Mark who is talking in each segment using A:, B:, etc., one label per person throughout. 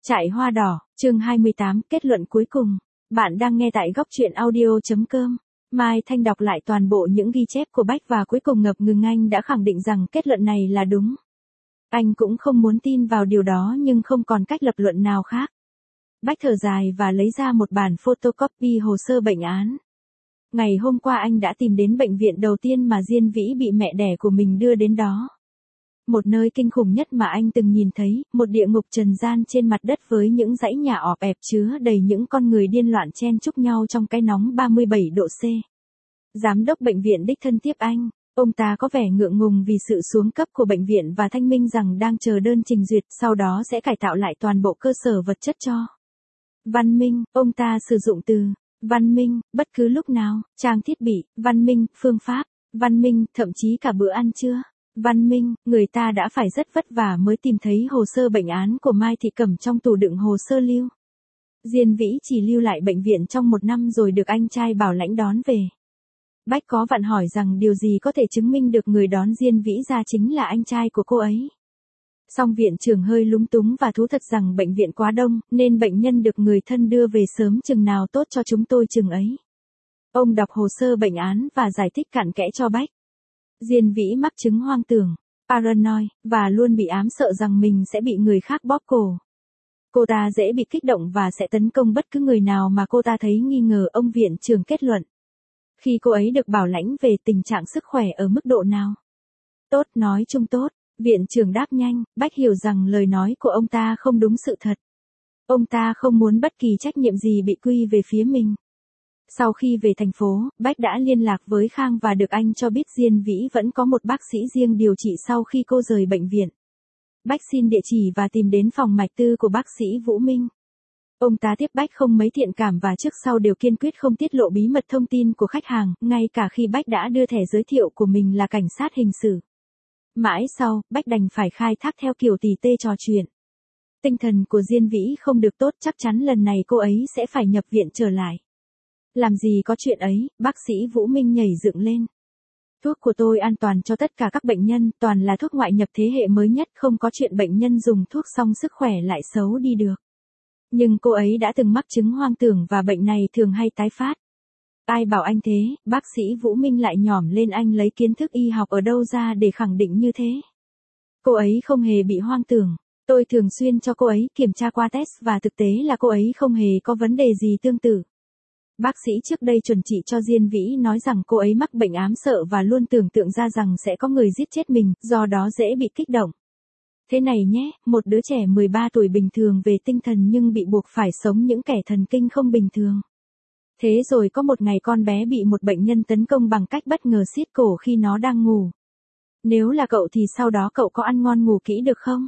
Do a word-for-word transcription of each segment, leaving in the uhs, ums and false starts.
A: Trại hoa đỏ, chương hai mươi tám, kết luận cuối cùng. Bạn đang nghe tại góc truyện audio.com. Mai Thanh đọc lại toàn bộ những ghi chép của Bách và cuối cùng ngập ngừng anh đã khẳng định rằng kết luận này là đúng. Anh cũng không muốn tin vào điều đó nhưng không còn cách lập luận nào khác. Bách thở dài và lấy ra một bản photocopy hồ sơ bệnh án. Ngày hôm qua anh đã tìm đến bệnh viện đầu tiên mà Diên Vĩ bị mẹ đẻ của mình đưa đến đó. Một nơi kinh khủng nhất mà anh từng nhìn thấy, một địa ngục trần gian trên mặt đất với những dãy nhà ọp ẹp chứa đầy những con người điên loạn chen chúc nhau trong cái nóng ba mươi bảy độ C. Giám đốc bệnh viện đích thân tiếp anh, ông ta có vẻ ngượng ngùng vì sự xuống cấp của bệnh viện và thanh minh rằng đang chờ đơn trình duyệt, sau đó sẽ cải tạo lại toàn bộ cơ sở vật chất cho. Văn minh, ông ta sử dụng từ văn minh, bất cứ lúc nào, trang thiết bị, văn minh, phương pháp, văn minh, thậm chí cả bữa ăn trưa. Văn minh, người ta đã phải rất vất vả mới tìm thấy hồ sơ bệnh án của Mai Thị Cẩm trong tủ đựng hồ sơ lưu. Diên Vĩ chỉ lưu lại bệnh viện trong một năm rồi được anh trai Bảo Lãnh đón về. Bách có vặn hỏi rằng điều gì có thể chứng minh được người đón Diên Vĩ ra chính là anh trai của cô ấy. Song viện trưởng hơi lúng túng và thú thật rằng bệnh viện quá đông, nên bệnh nhân được người thân đưa về sớm chừng nào tốt cho chúng tôi chừng ấy. Ông đọc hồ sơ bệnh án và giải thích cặn kẽ cho Bách. Diên Vĩ mắc chứng hoang tưởng, paranoid, và luôn bị ám sợ rằng mình sẽ bị người khác bóp cổ. Cô ta dễ bị kích động và sẽ tấn công bất cứ người nào mà cô ta thấy nghi ngờ, ông viện trưởng kết luận. Khi cô ấy được bảo lãnh về tình trạng sức khỏe ở mức độ nào? Tốt, nói chung tốt, viện trưởng đáp nhanh. Bách hiểu rằng lời nói của ông ta không đúng sự thật. Ông ta không muốn bất kỳ trách nhiệm gì bị quy về phía mình. Sau khi về thành phố, Bách đã liên lạc với Khang và được anh cho biết Diên Vĩ vẫn có một bác sĩ riêng điều trị sau khi cô rời bệnh viện. Bách xin địa chỉ và tìm đến phòng mạch tư của bác sĩ Vũ Minh. Ông ta tiếp Bách không mấy thiện cảm và trước sau đều kiên quyết không tiết lộ bí mật thông tin của khách hàng, ngay cả khi Bách đã đưa thẻ giới thiệu của mình là cảnh sát hình sự. Mãi sau, Bách đành phải khai thác theo kiểu tỉ tê trò chuyện. Tinh thần của Diên Vĩ không được tốt, chắc chắn lần này cô ấy sẽ phải nhập viện trở lại. Làm gì có chuyện ấy, bác sĩ Vũ Minh nhảy dựng lên. Thuốc của tôi an toàn cho tất cả các bệnh nhân, toàn là thuốc ngoại nhập thế hệ mới nhất, không có chuyện bệnh nhân dùng thuốc xong sức khỏe lại xấu đi được. Nhưng cô ấy đã từng mắc chứng hoang tưởng và bệnh này thường hay tái phát. Ai bảo anh thế, bác sĩ Vũ Minh lại nhỏm lên, anh lấy kiến thức y học ở đâu ra để khẳng định như thế. Cô ấy không hề bị hoang tưởng. Tôi thường xuyên cho cô ấy kiểm tra qua test và thực tế là cô ấy không hề có vấn đề gì tương tự. Bác sĩ trước đây chuẩn trị cho Diên Vĩ nói rằng cô ấy mắc bệnh ám sợ và luôn tưởng tượng ra rằng sẽ có người giết chết mình, do đó dễ bị kích động. Thế này nhé, một đứa trẻ mười ba tuổi bình thường về tinh thần nhưng bị buộc phải sống những kẻ thần kinh không bình thường. Thế rồi có một ngày con bé bị một bệnh nhân tấn công bằng cách bất ngờ siết cổ khi nó đang ngủ. Nếu là cậu thì sau đó cậu có ăn ngon ngủ kỹ được không?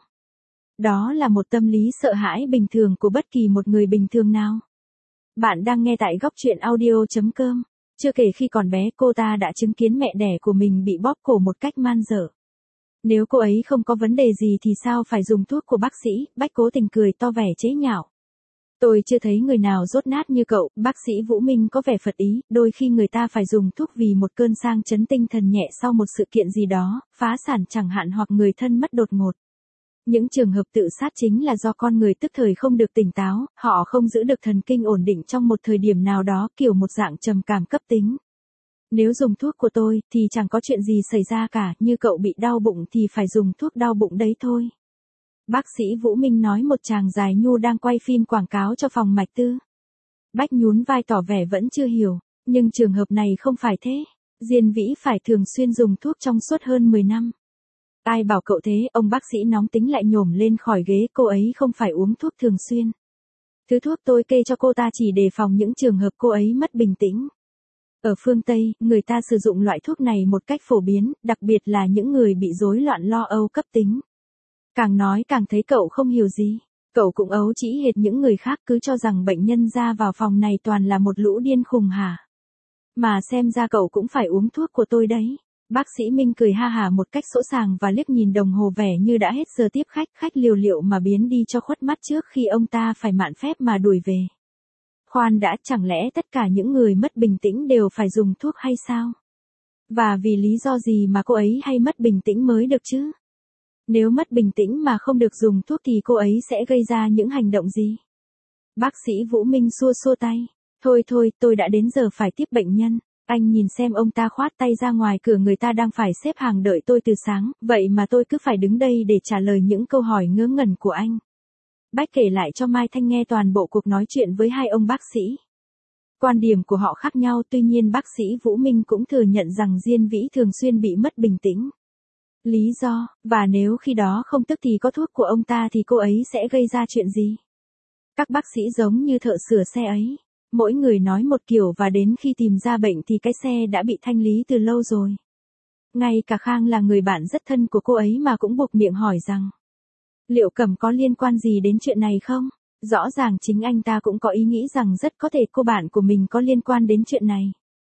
A: Đó là một tâm lý sợ hãi bình thường của bất kỳ một người bình thường nào. Bạn đang nghe tại góc truyện audio.com. Chưa kể khi còn bé cô ta đã chứng kiến mẹ đẻ của mình bị bóp cổ một cách man dợ. Nếu cô ấy không có vấn đề gì thì sao phải dùng thuốc của bác sĩ? Bách cố tình cười to vẻ chế nhạo. Tôi chưa thấy người nào dốt nát như cậu, bác sĩ Vũ Minh có vẻ phật ý, đôi khi người ta phải dùng thuốc vì một cơn sang chấn tinh thần nhẹ sau một sự kiện gì đó, phá sản chẳng hạn, hoặc người thân mất đột ngột. Những trường hợp tự sát chính là do con người tức thời không được tỉnh táo, họ không giữ được thần kinh ổn định trong một thời điểm nào đó, kiểu một dạng trầm cảm cấp tính. Nếu dùng thuốc của tôi, thì chẳng có chuyện gì xảy ra cả, như cậu bị đau bụng thì phải dùng thuốc đau bụng đấy thôi. Bác sĩ Vũ Minh nói một chàng dài nhu đang quay phim quảng cáo cho phòng mạch tư. Bách nhún vai tỏ vẻ vẫn chưa hiểu, nhưng trường hợp này không phải thế. Diên Vĩ phải thường xuyên dùng thuốc trong suốt hơn mười năm. Ai bảo cậu thế, ông bác sĩ nóng tính lại nhổm lên khỏi ghế, cô ấy không phải uống thuốc thường xuyên. Thứ thuốc tôi kê cho cô ta chỉ đề phòng những trường hợp cô ấy mất bình tĩnh. Ở phương Tây, người ta sử dụng loại thuốc này một cách phổ biến, đặc biệt là những người bị rối loạn lo âu cấp tính. Càng nói càng thấy cậu không hiểu gì. Cậu cũng ấu trĩ hệt những người khác, cứ cho rằng bệnh nhân ra vào phòng này toàn là một lũ điên khùng hả? Mà xem ra cậu cũng phải uống thuốc của tôi đấy. Bác sĩ Minh cười ha hả một cách sỗ sàng và liếc nhìn đồng hồ vẻ như đã hết giờ tiếp khách, khách liều liệu mà biến đi cho khuất mắt trước khi ông ta phải mạn phép mà đuổi về. Khoan đã, chẳng lẽ tất cả những người mất bình tĩnh đều phải dùng thuốc hay sao? Và vì lý do gì mà cô ấy hay mất bình tĩnh mới được chứ? Nếu mất bình tĩnh mà không được dùng thuốc thì cô ấy sẽ gây ra những hành động gì? Bác sĩ Vũ Minh xua xua tay. Thôi thôi, tôi đã đến giờ phải tiếp bệnh nhân. Anh nhìn xem, ông ta khoát tay ra ngoài cửa, người ta đang phải xếp hàng đợi tôi từ sáng, vậy mà tôi cứ phải đứng đây để trả lời những câu hỏi ngớ ngẩn của anh. Bách kể lại cho Mai Thanh nghe toàn bộ cuộc nói chuyện với hai ông bác sĩ. Quan điểm của họ khác nhau, tuy nhiên bác sĩ Vũ Minh cũng thừa nhận rằng Diên Vĩ thường xuyên bị mất bình tĩnh. Lý do, và nếu khi đó không tức thì có thuốc của ông ta thì cô ấy sẽ gây ra chuyện gì? Các bác sĩ giống như thợ sửa xe ấy. Mỗi người nói một kiểu và đến khi tìm ra bệnh thì cái xe đã bị thanh lý từ lâu rồi. Ngay cả Khang là người bạn rất thân của cô ấy mà cũng buộc miệng hỏi rằng liệu Cẩm có liên quan gì đến chuyện này không? Rõ ràng chính anh ta cũng có ý nghĩ rằng rất có thể cô bạn của mình có liên quan đến chuyện này.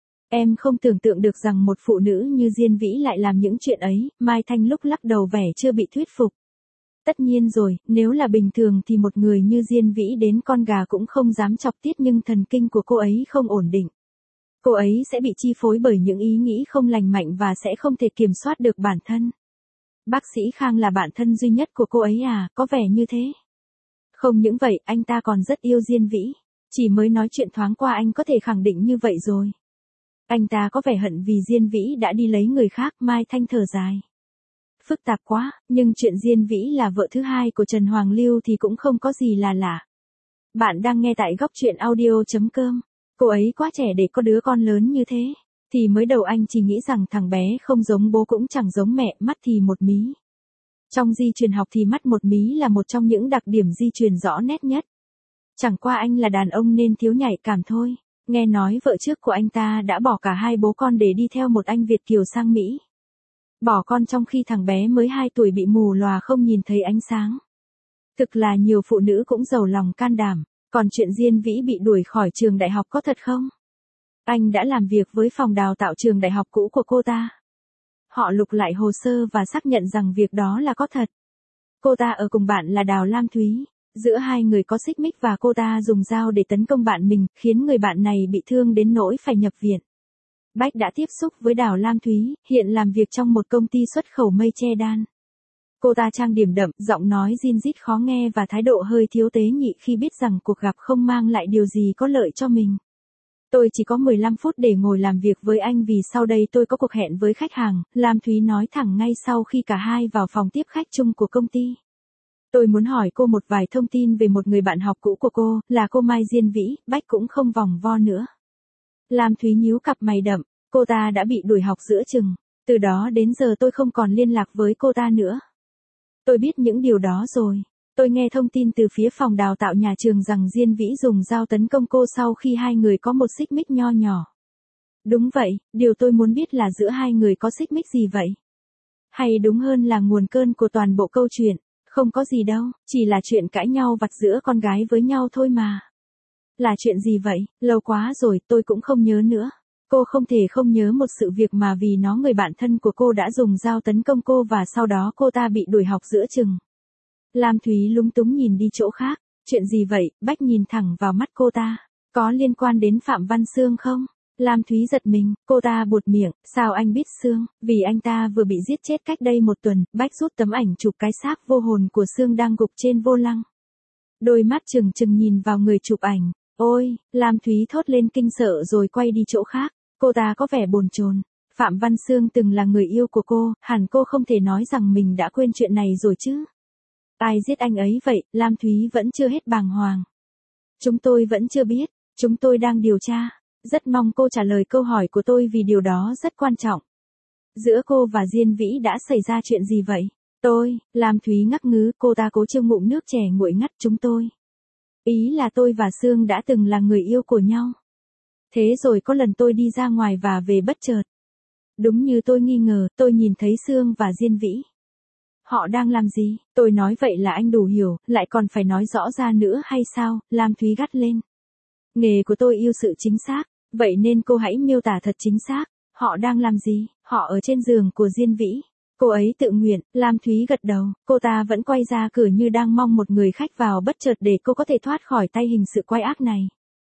A: Em không tưởng tượng được rằng một phụ nữ như Diên Vĩ lại làm những chuyện ấy, Mai Thanh lúc lắc đầu vẻ chưa bị thuyết phục. Tất nhiên rồi, nếu là bình thường thì một người như Diên Vĩ đến con gà cũng không dám chọc tiết, nhưng thần kinh của cô ấy không ổn định. Cô ấy sẽ bị chi phối bởi những ý nghĩ không lành mạnh và sẽ không thể kiểm soát được bản thân. Bác sĩ Khang là bạn thân duy nhất của cô ấy à, có vẻ như thế. Không những vậy, anh ta còn rất yêu Diên Vĩ. Chỉ mới nói chuyện thoáng qua anh có thể khẳng định như vậy rồi. Anh ta có vẻ hận vì Diên Vĩ đã đi lấy người khác, Mai Thanh thở dài. Phức tạp quá, nhưng chuyện Diên Vĩ là vợ thứ hai của Trần Hoàng Lưu thì cũng không có gì là lạ. Bạn đang nghe tại góc truyện audio chấm com. Cô ấy quá trẻ để có đứa con lớn như thế. Thì mới đầu anh chỉ nghĩ rằng thằng bé không giống bố cũng chẳng giống mẹ, mắt thì một mí. Trong di truyền học thì mắt một mí là một trong những đặc điểm di truyền rõ nét nhất. Chẳng qua anh là đàn ông nên thiếu nhạy cảm thôi. Nghe nói vợ trước của anh ta đã bỏ cả hai bố con để đi theo một anh Việt kiều sang Mỹ. Bỏ con trong khi thằng bé mới hai tuổi bị mù lòa không nhìn thấy ánh sáng. Thực là nhiều phụ nữ cũng giàu lòng can đảm. Còn chuyện Diên Vĩ bị đuổi khỏi trường đại học có thật không? Anh đã làm việc với phòng đào tạo trường đại học cũ của cô ta. Họ lục lại hồ sơ và xác nhận rằng việc đó là có thật. Cô ta ở cùng bạn là Đào Lam Thúy. Giữa hai người có xích mích và cô ta dùng dao để tấn công bạn mình, khiến người bạn này bị thương đến nỗi phải nhập viện. Bách đã tiếp xúc với Đào Lam Thúy, hiện làm việc trong một công ty xuất khẩu mây che đan. Cô ta trang điểm đậm, giọng nói rin rít khó nghe và thái độ hơi thiếu tế nhị khi biết rằng cuộc gặp không mang lại điều gì có lợi cho mình. Tôi chỉ có mười lăm phút để ngồi làm việc với anh vì sau đây tôi có cuộc hẹn với khách hàng, Lam Thúy nói thẳng ngay sau khi cả hai vào phòng tiếp khách chung của công ty. Tôi muốn hỏi cô một vài thông tin về một người bạn học cũ của cô, là cô Mai Diên Vĩ. Bách cũng không vòng vo nữa. Lam Thúy nhíu cặp mày đậm, cô ta đã bị đuổi học giữa chừng. Từ đó đến giờ tôi không còn liên lạc với cô ta nữa. Tôi biết những điều đó rồi. Tôi nghe thông tin từ phía phòng đào tạo nhà trường rằng Diên Vĩ dùng dao tấn công cô sau khi hai người có một xích mích nho nhỏ. Đúng vậy, điều tôi muốn biết là giữa hai người có xích mích gì vậy? Hay đúng hơn là nguồn cơn của toàn bộ câu chuyện? Không có gì đâu, chỉ là chuyện cãi nhau vặt giữa con gái với nhau thôi mà. Là chuyện gì vậy? Lâu quá rồi, tôi cũng không nhớ nữa. Cô không thể không nhớ một sự việc mà vì nó người bạn thân của cô đã dùng dao tấn công cô và sau đó cô ta bị đuổi học giữa chừng. Lam Thúy lúng túng nhìn đi chỗ khác. Chuyện gì vậy? Bách nhìn thẳng vào mắt cô ta. Có liên quan đến Phạm Văn Sương không? Lam Thúy giật mình, cô ta buột miệng, sao anh biết Sương? Vì anh ta vừa bị giết chết cách đây một tuần. Bách rút tấm ảnh chụp cái xác vô hồn của Sương đang gục trên vô lăng. Đôi mắt trừng trừng nhìn vào người chụp ảnh. Ôi, Lam Thúy thốt lên kinh sợ rồi quay đi chỗ khác. Cô ta có vẻ bồn chồn. Phạm Văn Sương từng là người yêu của cô, hẳn cô không thể nói rằng mình đã quên chuyện này rồi chứ. Ai giết anh ấy vậy? Lam Thúy vẫn chưa hết bàng hoàng. Chúng tôi vẫn chưa biết, chúng tôi đang điều tra. Rất mong cô trả lời câu hỏi của tôi vì điều đó rất quan trọng. Giữa cô và Diên Vĩ đã xảy ra chuyện gì vậy? Tôi, Lam Thúy ngắc ngứ, cô ta cố châm ngụm nước chè nguội ngắt. Chúng tôi. Ý là tôi và Sương đã từng là người yêu của nhau. Thế rồi có lần tôi đi ra ngoài và về bất chợt. Đúng như tôi nghi ngờ, tôi nhìn thấy Sương và Diên Vĩ. Họ đang làm gì? Tôi nói vậy là anh đủ hiểu, lại còn phải nói rõ ra nữa hay sao? Lam Thúy gắt lên. Nghề của tôi yêu sự chính xác, vậy nên cô hãy miêu tả thật chính xác. Họ đang làm gì? Họ ở trên giường của Diên Vĩ. Cô ấy tự nguyện. Lam Thúy gật đầu, cô ta vẫn quay ra cửa như đang mong một người khách vào bất chợt để cô có thể thoát khỏi tay hình sự quái ác này.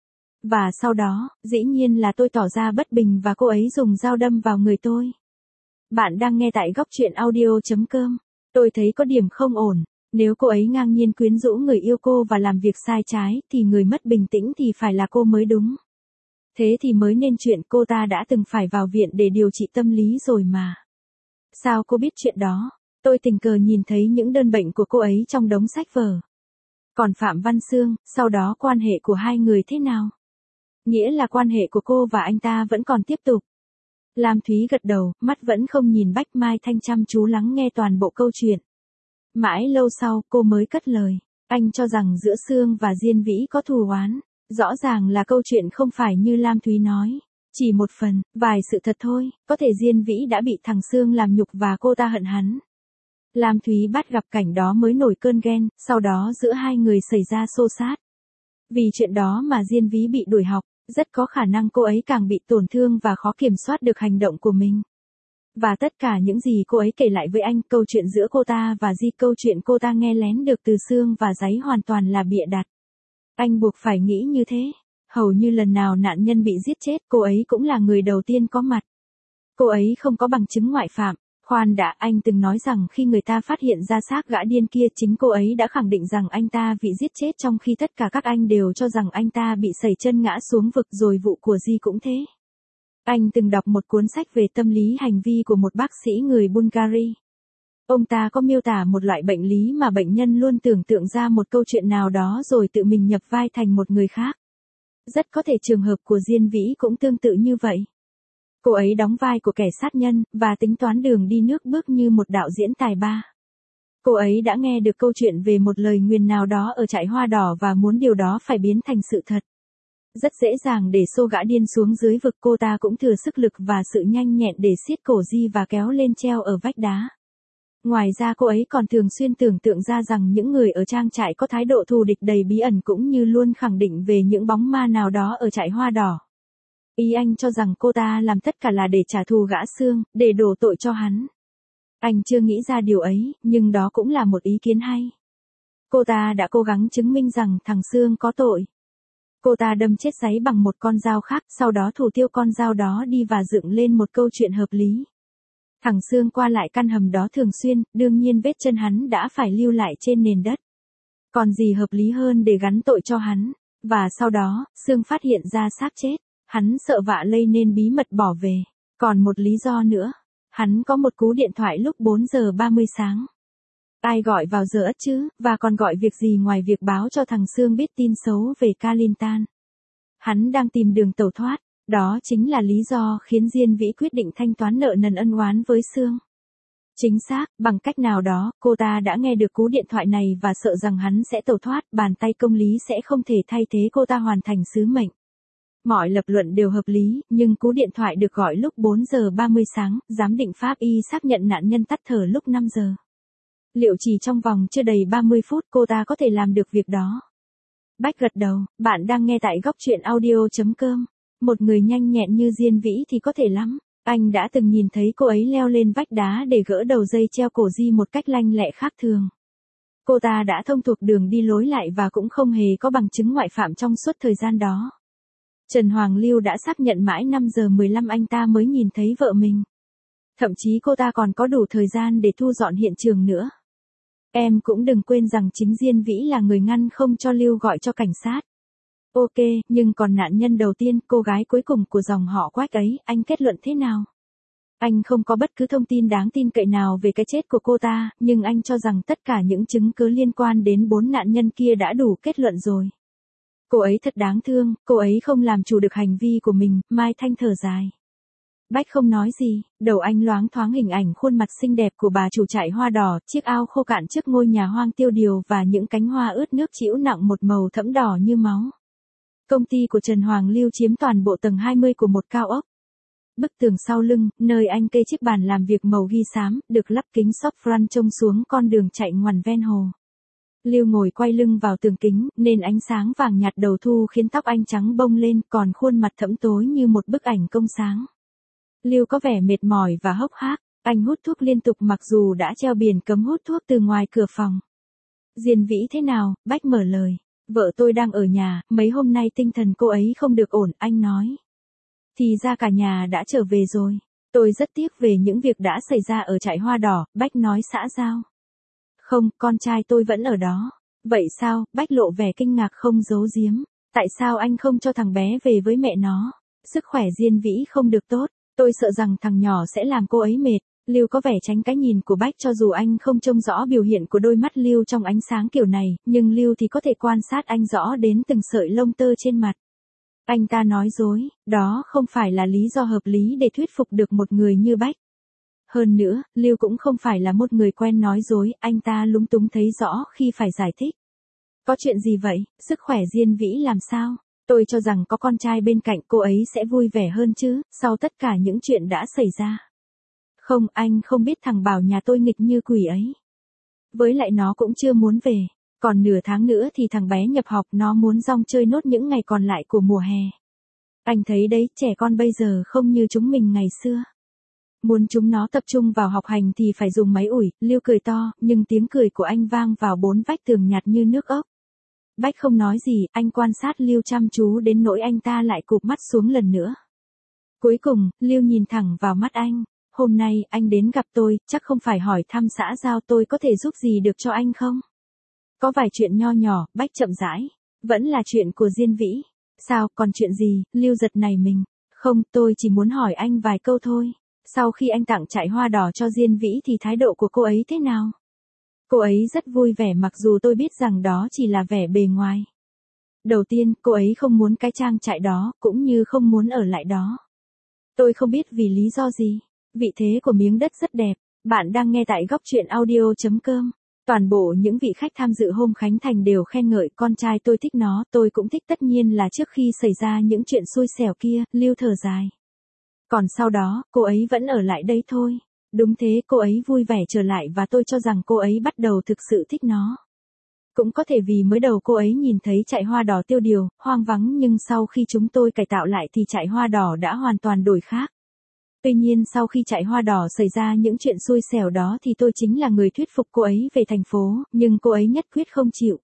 A: Và sau đó, dĩ nhiên là tôi tỏ ra bất bình và cô ấy dùng dao đâm vào người tôi. Bạn đang nghe tại góc truyện audio chấm com. Tôi thấy có điểm không ổn, nếu cô ấy ngang nhiên quyến rũ người yêu cô và làm việc sai trái, thì người mất bình tĩnh thì phải là cô mới đúng. Thế thì mới nên chuyện, cô ta đã từng phải vào viện để điều trị tâm lý rồi mà. Sao cô biết chuyện đó? Tôi tình cờ nhìn thấy những đơn bệnh của cô ấy trong đống sách vở. Còn Phạm Văn Sương, sau đó quan hệ của hai người thế nào? Nghĩa là quan hệ của cô và anh ta vẫn còn tiếp tục. Lam Thúy gật đầu, mắt vẫn không nhìn Bách. Mai Thanh chăm chú lắng nghe toàn bộ câu chuyện. Mãi lâu sau, cô mới cất lời. Anh cho rằng giữa Sương và Diên Vĩ có thù oán. Rõ ràng là câu chuyện không phải như Lam Thúy nói. Chỉ một phần, vài sự thật thôi, có thể Diên Vĩ đã bị thằng Sương làm nhục và cô ta hận hắn. Lam Thúy bắt gặp cảnh đó mới nổi cơn ghen, sau đó giữa hai người xảy ra xô xát. Vì chuyện đó mà Diên Vĩ bị đuổi học, rất có khả năng cô ấy càng bị tổn thương và khó kiểm soát được hành động của mình. Và tất cả những gì cô ấy kể lại với anh, câu chuyện giữa cô ta và Di, câu chuyện cô ta nghe lén được từ Sương và Giấy hoàn toàn là bịa đặt. Anh buộc phải nghĩ như thế. Hầu như lần nào nạn nhân bị giết chết, cô ấy cũng là người đầu tiên có mặt. Cô ấy không có bằng chứng ngoại phạm. Khoan đã, anh từng nói rằng khi người ta phát hiện ra xác gã điên kia, chính cô ấy đã khẳng định rằng anh ta bị giết chết, trong khi tất cả các anh đều cho rằng anh ta bị sẩy chân ngã xuống vực, rồi vụ của Di cũng thế. Anh từng đọc một cuốn sách về tâm lý hành vi của một bác sĩ người Bulgaria. Ông ta có miêu tả một loại bệnh lý mà bệnh nhân luôn tưởng tượng ra một câu chuyện nào đó rồi tự mình nhập vai thành một người khác. Rất có thể trường hợp của Diên Vĩ cũng tương tự như vậy. Cô ấy đóng vai của kẻ sát nhân, và tính toán đường đi nước bước như một đạo diễn tài ba. Cô ấy đã nghe được câu chuyện về một lời nguyền nào đó ở trại hoa đỏ và muốn điều đó phải biến thành sự thật. Rất dễ dàng để xô gã điên xuống dưới vực, cô ta cũng thừa sức lực và sự nhanh nhẹn để siết cổ Di và kéo lên treo ở vách đá. Ngoài ra cô ấy còn thường xuyên tưởng tượng ra rằng những người ở trang trại có thái độ thù địch đầy bí ẩn, cũng như luôn khẳng định về những bóng ma nào đó ở trại hoa đỏ. Ý anh cho rằng cô ta làm tất cả là để trả thù gã Sương, để đổ tội cho hắn. Anh chưa nghĩ ra điều ấy, nhưng đó cũng là một ý kiến hay. Cô ta đã cố gắng chứng minh rằng thằng Sương có tội. Cô ta đâm chết Giấy bằng một con dao khác, sau đó thủ tiêu con dao đó đi và dựng lên một câu chuyện hợp lý. Thằng Sương qua lại căn hầm đó thường xuyên, đương nhiên vết chân hắn đã phải lưu lại trên nền đất. Còn gì hợp lý hơn để gắn tội cho hắn. Và sau đó, Sương phát hiện ra xác chết. Hắn sợ vạ lây nên bí mật bỏ về. Còn một lý do nữa. Hắn có một cú điện thoại lúc bốn giờ ba mươi sáng. Ai gọi vào giờ ất chứ, và còn gọi việc gì ngoài việc báo cho thằng Sương biết tin xấu về Kalintan. Hắn đang tìm đường tẩu thoát. Đó chính là lý do khiến Diên Vĩ quyết định thanh toán nợ nần ân oán với Sương. Chính xác, bằng cách nào đó, cô ta đã nghe được cú điện thoại này và sợ rằng hắn sẽ tẩu thoát, bàn tay công lý sẽ không thể thay thế cô ta hoàn thành sứ mệnh. Mọi lập luận đều hợp lý, nhưng cú điện thoại được gọi lúc bốn giờ ba mươi sáng, giám định pháp y xác nhận nạn nhân tắt thở lúc năm giờ. Liệu chỉ trong vòng chưa đầy ba mươi phút cô ta có thể làm được việc đó? Bách gật đầu, bạn đang nghe tại góc truyện audio chấm com. Một người nhanh nhẹn như Diên Vĩ thì có thể lắm. Anh đã từng nhìn thấy cô ấy leo lên vách đá để gỡ đầu dây treo cổ Di một cách lanh lẹ khác thường. Cô ta đã thông thuộc đường đi lối lại và cũng không hề có bằng chứng ngoại phạm trong suốt thời gian đó. Trần Hoàng Lưu đã xác nhận mãi năm giờ mười lăm anh ta mới nhìn thấy vợ mình. Thậm chí cô ta còn có đủ thời gian để thu dọn hiện trường nữa. Em cũng đừng quên rằng chính Diên Vĩ là người ngăn không cho Lưu gọi cho cảnh sát. Ok, nhưng còn nạn nhân đầu tiên, cô gái cuối cùng của dòng họ Quách ấy, anh kết luận thế nào? Anh không có bất cứ thông tin đáng tin cậy nào về cái chết của cô ta, nhưng anh cho rằng tất cả những chứng cứ liên quan đến bốn nạn nhân kia đã đủ kết luận rồi. Cô ấy thật đáng thương, cô ấy không làm chủ được hành vi của mình. Mai Thanh thở dài. Bách không nói gì, đầu anh loáng thoáng hình ảnh khuôn mặt xinh đẹp của bà chủ trại hoa đỏ, chiếc ao khô cạn trước ngôi nhà hoang tiêu điều và những cánh hoa ướt nước trĩu nặng một màu thẫm đỏ như máu. Công ty của Trần Hoàng Lưu chiếm toàn bộ tầng hai mươi của một cao ốc. Bức tường sau lưng, nơi anh kê chiếc bàn làm việc màu ghi xám, được lắp kính shop front trông xuống con đường chạy ngoằn ven hồ. Lưu ngồi quay lưng vào tường kính, nên ánh sáng vàng nhạt đầu thu khiến tóc anh trắng bông lên, còn khuôn mặt thẫm tối như một bức ảnh công sáng. Lưu có vẻ mệt mỏi và hốc hác, anh hút thuốc liên tục mặc dù đã treo biển cấm hút thuốc từ ngoài cửa phòng. Diên Vĩ thế nào? Bách mở lời. Vợ tôi đang ở nhà, mấy hôm nay tinh thần cô ấy không được ổn, anh nói. Thì ra cả nhà đã trở về rồi. Tôi rất tiếc về những việc đã xảy ra ở trại hoa đỏ, Bách nói xã giao. Không, con trai tôi vẫn ở đó. Vậy sao? Bách lộ vẻ kinh ngạc không giấu giếm. Tại sao anh không cho thằng bé về với mẹ nó? Sức khỏe Diên Vĩ không được tốt, tôi sợ rằng thằng nhỏ sẽ làm cô ấy mệt. Lưu có vẻ tránh cái nhìn của Bách, cho dù anh không trông rõ biểu hiện của đôi mắt Lưu trong ánh sáng kiểu này, nhưng Lưu thì có thể quan sát anh rõ đến từng sợi lông tơ trên mặt. Anh ta nói dối, đó không phải là lý do hợp lý để thuyết phục được một người như Bách. Hơn nữa, Lưu cũng không phải là một người quen nói dối, anh ta lúng túng thấy rõ khi phải giải thích. Có chuyện gì vậy? Sức khỏe Diên Vĩ làm sao? Tôi cho rằng có con trai bên cạnh cô ấy sẽ vui vẻ hơn chứ, sau tất cả những chuyện đã xảy ra. Không, anh không biết thằng Bảo nhà tôi nghịch như quỷ ấy. Với lại nó cũng chưa muốn về. Còn nửa tháng nữa thì thằng bé nhập học, nó muốn rong chơi nốt những ngày còn lại của mùa hè. Anh thấy đấy, trẻ con bây giờ không như chúng mình ngày xưa. Muốn chúng nó tập trung vào học hành thì phải dùng máy ủi. Lưu cười to, nhưng tiếng cười của anh vang vào bốn vách tường nhạt như nước ốc. Bách không nói gì, anh quan sát Lưu chăm chú đến nỗi anh ta lại cụp mắt xuống lần nữa. Cuối cùng, Lưu nhìn thẳng vào mắt anh. Hôm nay, anh đến gặp tôi, chắc không phải hỏi thăm xã giao tôi có thể giúp gì được cho anh không? Có vài chuyện nho nhỏ, Bách chậm rãi. Vẫn là chuyện của Diên Vĩ. Sao, còn chuyện gì? Lưu giật nảy mình. Không, tôi chỉ muốn hỏi anh vài câu thôi. Sau khi anh tặng trại hoa đỏ cho Diên Vĩ thì thái độ của cô ấy thế nào? Cô ấy rất vui vẻ mặc dù tôi biết rằng đó chỉ là vẻ bề ngoài. Đầu tiên, cô ấy không muốn cái trang trại đó, cũng như không muốn ở lại đó. Tôi không biết vì lý do gì. Vị thế của miếng đất rất đẹp. Bạn đang nghe tại góc truyện audio chấm com. Toàn bộ những vị khách tham dự hôm khánh thành đều khen ngợi con trai tôi thích nó, tôi cũng thích, tất nhiên là trước khi xảy ra những chuyện xui xẻo kia. Lưu thở dài. Còn sau đó, cô ấy vẫn ở lại đây thôi. Đúng thế, cô ấy vui vẻ trở lại và tôi cho rằng cô ấy bắt đầu thực sự thích nó. Cũng có thể vì mới đầu cô ấy nhìn thấy trại hoa đỏ tiêu điều, hoang vắng, nhưng sau khi chúng tôi cải tạo lại thì trại hoa đỏ đã hoàn toàn đổi khác. Tuy nhiên sau khi trại hoa đỏ xảy ra những chuyện xui xẻo đó thì tôi chính là người thuyết phục cô ấy về thành phố, nhưng cô ấy nhất quyết không chịu.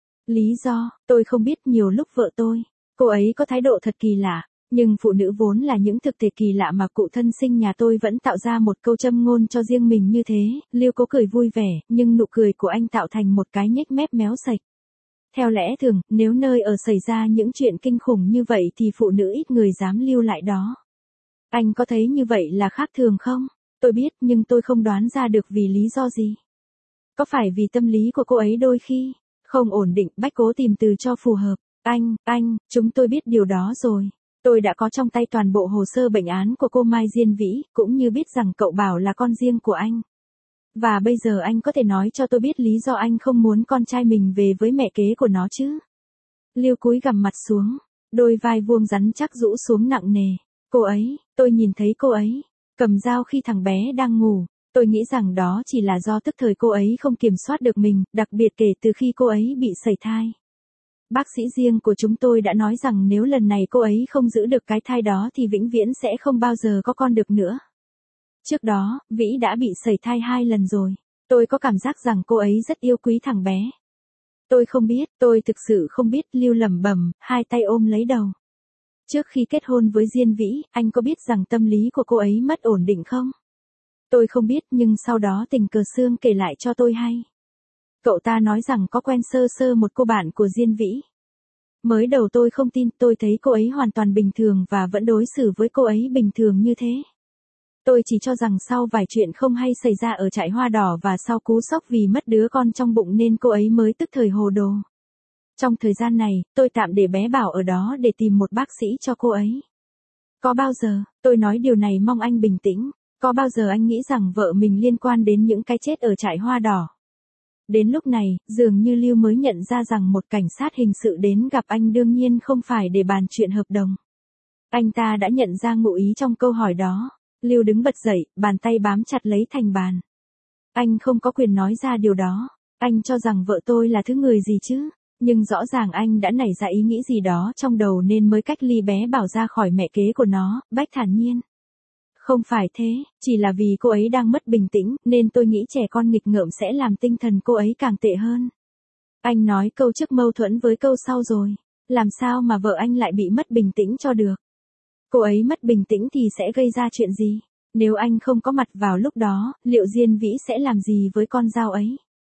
A: Lý do, tôi không biết. Nhiều lúc vợ tôi, cô ấy có thái độ thật kỳ lạ. Nhưng phụ nữ vốn là những thực thể kỳ lạ mà cụ thân sinh nhà tôi vẫn tạo ra một câu châm ngôn cho riêng mình như thế. Lưu cố cười vui vẻ, nhưng nụ cười của anh tạo thành một cái nhếch mép méo sạch. Theo lẽ thường, nếu nơi ở xảy ra những chuyện kinh khủng như vậy thì phụ nữ ít người dám lưu lại đó. Anh có thấy như vậy là khác thường không? Tôi biết, nhưng tôi không đoán ra được vì lý do gì. Có phải vì tâm lý của cô ấy đôi khi không ổn định? Bách cố tìm từ cho phù hợp. Anh, anh, chúng tôi biết điều đó rồi. Tôi đã có trong tay toàn bộ hồ sơ bệnh án của cô Mai Diên Vĩ, cũng như biết rằng cậu Bảo là con riêng của anh. Và bây giờ anh có thể nói cho tôi biết lý do anh không muốn con trai mình về với mẹ kế của nó chứ? Lưu cúi gằm mặt xuống, đôi vai vuông rắn chắc rũ xuống nặng nề. Cô ấy, tôi nhìn thấy cô ấy cầm dao khi thằng bé đang ngủ. Tôi nghĩ rằng đó chỉ là do tức thời cô ấy không kiểm soát được mình, đặc biệt kể từ khi cô ấy bị sẩy thai. Bác sĩ riêng của chúng tôi đã nói rằng nếu lần này cô ấy không giữ được cái thai đó thì vĩnh viễn sẽ không bao giờ có con được nữa. Trước đó, Vĩ đã bị sẩy thai hai lần rồi. Tôi có cảm giác rằng cô ấy rất yêu quý thằng bé. Tôi không biết, tôi thực sự không biết. Lưu lẩm bẩm, hai tay ôm lấy đầu. Trước khi kết hôn với Diên Vĩ, anh có biết rằng tâm lý của cô ấy mất ổn định không? Tôi không biết, nhưng sau đó tình cờ Sương kể lại cho tôi hay. Cậu ta nói rằng có quen sơ sơ một cô bạn của Diên Vĩ. Mới đầu tôi không tin, tôi thấy cô ấy hoàn toàn bình thường và vẫn đối xử với cô ấy bình thường như thế. Tôi chỉ cho rằng sau vài chuyện không hay xảy ra ở trại hoa đỏ và sau cú sốc vì mất đứa con trong bụng nên cô ấy mới tức thời hồ đồ. Trong thời gian này, tôi tạm để bé Bảo ở đó để tìm một bác sĩ cho cô ấy. Có bao giờ, tôi nói điều này mong anh bình tĩnh, có bao giờ anh nghĩ rằng vợ mình liên quan đến những cái chết ở trại hoa đỏ? Đến lúc này, dường như Lưu mới nhận ra rằng một cảnh sát hình sự đến gặp anh đương nhiên không phải để bàn chuyện hợp đồng. Anh ta đã nhận ra ngụ ý trong câu hỏi đó. Lưu đứng bật dậy, bàn tay bám chặt lấy thành bàn. Anh không có quyền nói ra điều đó. Anh cho rằng vợ tôi là thứ người gì chứ? Nhưng rõ ràng anh đã nảy ra ý nghĩ gì đó trong đầu nên mới cách ly bé Bảo ra khỏi mẹ kế của nó. Bách thản nhiên. Không phải thế, chỉ là vì cô ấy đang mất bình tĩnh, nên tôi nghĩ trẻ con nghịch ngợm sẽ làm tinh thần cô ấy càng tệ hơn. Anh nói câu trước mâu thuẫn với câu sau rồi. Làm sao mà vợ anh lại bị mất bình tĩnh cho được? Cô ấy mất bình tĩnh thì sẽ gây ra chuyện gì? Nếu anh không có mặt vào lúc đó, liệu Diên Vĩ sẽ làm gì với con dao ấy?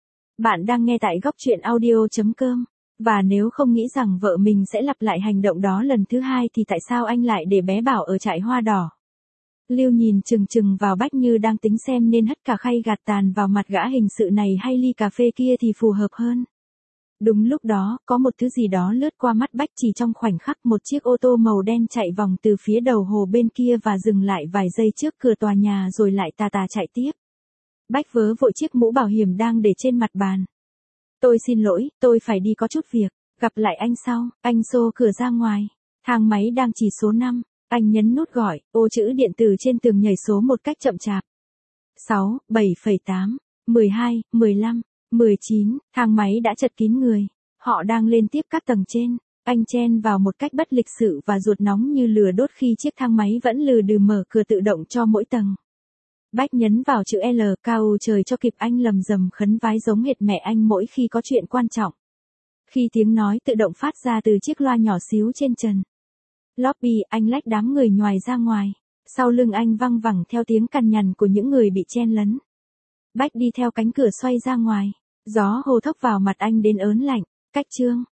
A: Bạn đang nghe tại góc truyện audio.com. Và nếu không nghĩ rằng vợ mình sẽ lặp lại hành động đó lần thứ hai thì tại sao anh lại để bé Bảo ở trại hoa đỏ? Lưu nhìn chừng chừng vào Bách như đang tính xem nên hất cả khay gạt tàn vào mặt gã hình sự này hay ly cà phê kia thì phù hợp hơn. Đúng lúc đó, có một thứ gì đó lướt qua mắt Bách chỉ trong khoảnh khắc, một chiếc ô tô màu đen chạy vòng từ phía đầu hồ bên kia và dừng lại vài giây trước cửa tòa nhà rồi lại tà tà chạy tiếp. Bách vớ vội chiếc mũ bảo hiểm đang để trên mặt bàn. Tôi xin lỗi, tôi phải đi có chút việc, gặp lại anh sau. Anh xô cửa ra ngoài. Thang máy đang chỉ số năm. Anh nhấn nút gọi, ô chữ điện tử trên tường nhảy số một cách chậm chạp. sáu, bảy phẩy tám, mười hai, mười lăm, mười chín, thang máy đã chật kín người. Họ đang lên tiếp các tầng trên. Anh chen vào một cách bất lịch sự và ruột nóng như lửa đốt khi chiếc thang máy vẫn lừ đừ mở cửa tự động cho mỗi tầng. Bách nhấn vào chữ L, cao trời cho kịp, anh lầm rầm khấn vái giống hệt mẹ anh mỗi khi có chuyện quan trọng. Khi tiếng nói tự động phát ra từ chiếc loa nhỏ xíu trên trần lobby, anh lách đám người nhoài ra ngoài. Sau lưng anh văng vẳng theo tiếng cằn nhằn của những người bị chen lấn. Bách đi theo cánh cửa xoay ra ngoài. Gió hồ thốc vào mặt anh đến ớn lạnh. Cách chương